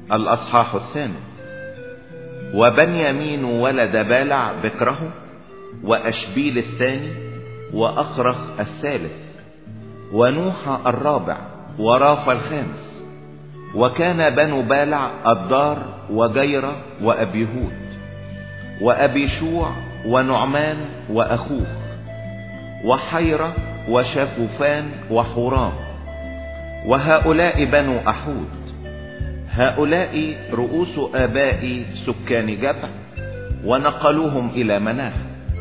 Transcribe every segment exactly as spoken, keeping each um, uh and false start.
الأصحاح الثامن. وبنيامين ولد بالع بكره، وأشبيل الثاني، وأخرخ الثالث، ونوح الرابع، وراف الخامس. وكان بنو بالع الدار وجيرة وأبيهود وأبيشوع ونعمان وأخوه وحيرة وشافوفان وحورام. وهؤلاء بنو أحود. هؤلاء رؤوس آباء سكان جبع، ونقلوهم إلى مناخ،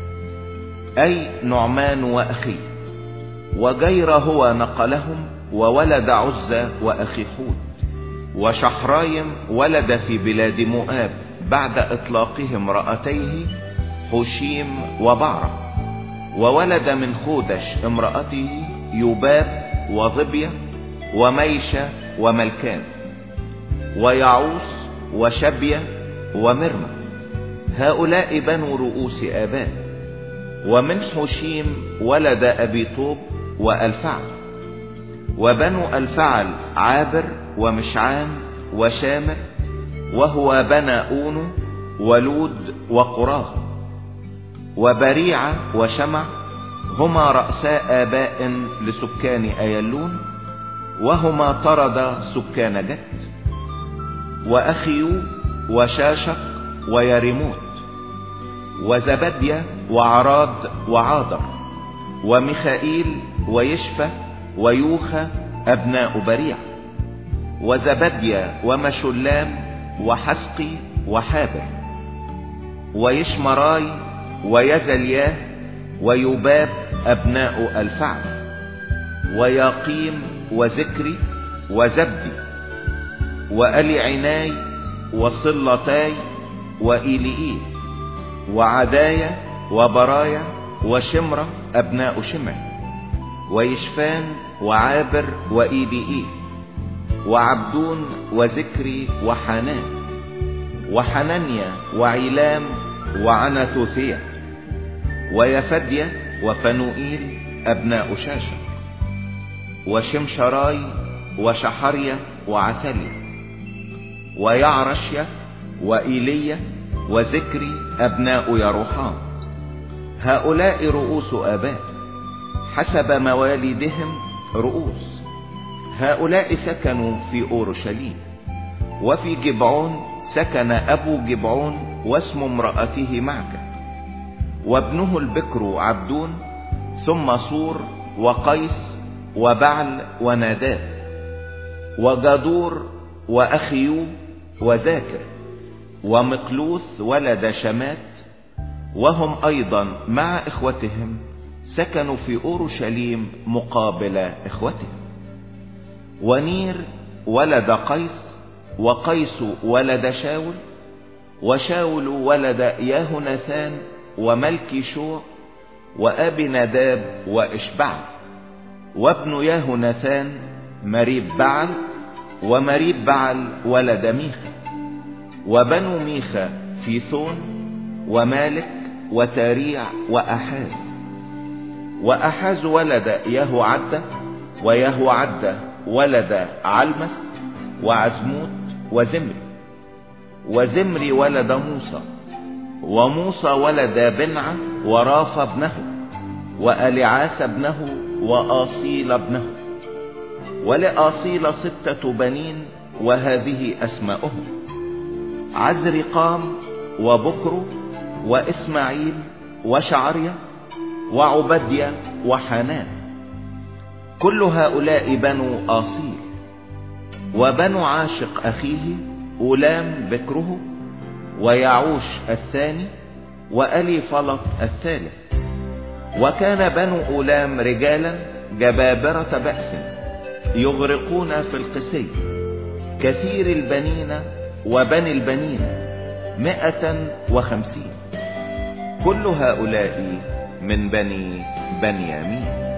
أي نعمان وأخيه. وجير هو نقلهم، وولد عزة وأخي حود. وشحرايم ولد في بلاد مؤاب بعد إطلاقه امرأتيه حشيم وبعرة. وولد من خودش امرأته يوباب وظبية وميشة وملكان ويعوس وشبية ومرمى. هؤلاء بنو رؤوس آباء. ومن حشيم ولد أبي طوب وألفعل. وبنو الفعل عابر ومشعان وشامر، وهو بنى أونو ولود وقراه. وبريعة وشمع هما رأساء آباء لسكان أيلون، وهما طرد سكان جت. وأخيو وشاشق ويريموت وزبديا وعراد وعاضر وميخائيل ويشفى ويوخى أبناء بريع. وزبديا ومشلام وحسقي وحابر ويشمراي ويزلياه ويوباب أبناء الفعل. وياقيم وذكري وزبدي وألي عناي وصلتاي وإيلئيل وعدايا وبرايا وشمرة أبناء شمع. ويشفان وعابر وإيلئيل وعبدون وذكري وحنان وحنانيا وعيلام وعنتوثية ويفديا وفنوئيل أبناء شاشة. وشمشراي وشحريا وعثليا ويعرشيا وإيليا وذكري أبناء يروحام. هؤلاء رؤوس آباء حسب مواليدهم رؤوس. هؤلاء سكنوا في أورشليم. وفي جبعون سكن أبو جبعون واسم امرأته معكة. وابنه البكر عبدون، ثم صور وقيس وبعل وناداب وجدور وأخيو وذاكر. ومقلوث ولد شمات، وهم أيضا مع إخوتهم سكنوا في أورشليم مقابل إخوتهم. ونير ولد قيس، وقيس ولد شاول، وشاول ولد ياهوناثان وملكي شوع وأبي نداب وإشبع. وابن ياهوناثان مريب بعل، ومريب بعل ولد ميخا. وبنو ميخا فيثون ومالك وتاريع وأحاز. وأحاز ولد يهوعدة، ويهوعدة ولد علمث وعزموت وزمري. وزمري ولد موسى، وموسى ولد بنعة وراف ابنه وألعاس ابنه وآصيل ابنه. ولآصيل ستة بنين، وهذه أسماؤهم: عزرقام وبكر وإسماعيل وشعريا وعبديا وحنان. كل هؤلاء بنو آصيل. وبنو عاشق أخيه أولام بكره، ويعوش الثاني، وألي فلط الثالث. وكان بنو أولام رجالا جبابرة بأس، يغرقون في القسي، كثير البنين وبني البنين، مئة وخمسين. كل هؤلاء من بني بنيامين.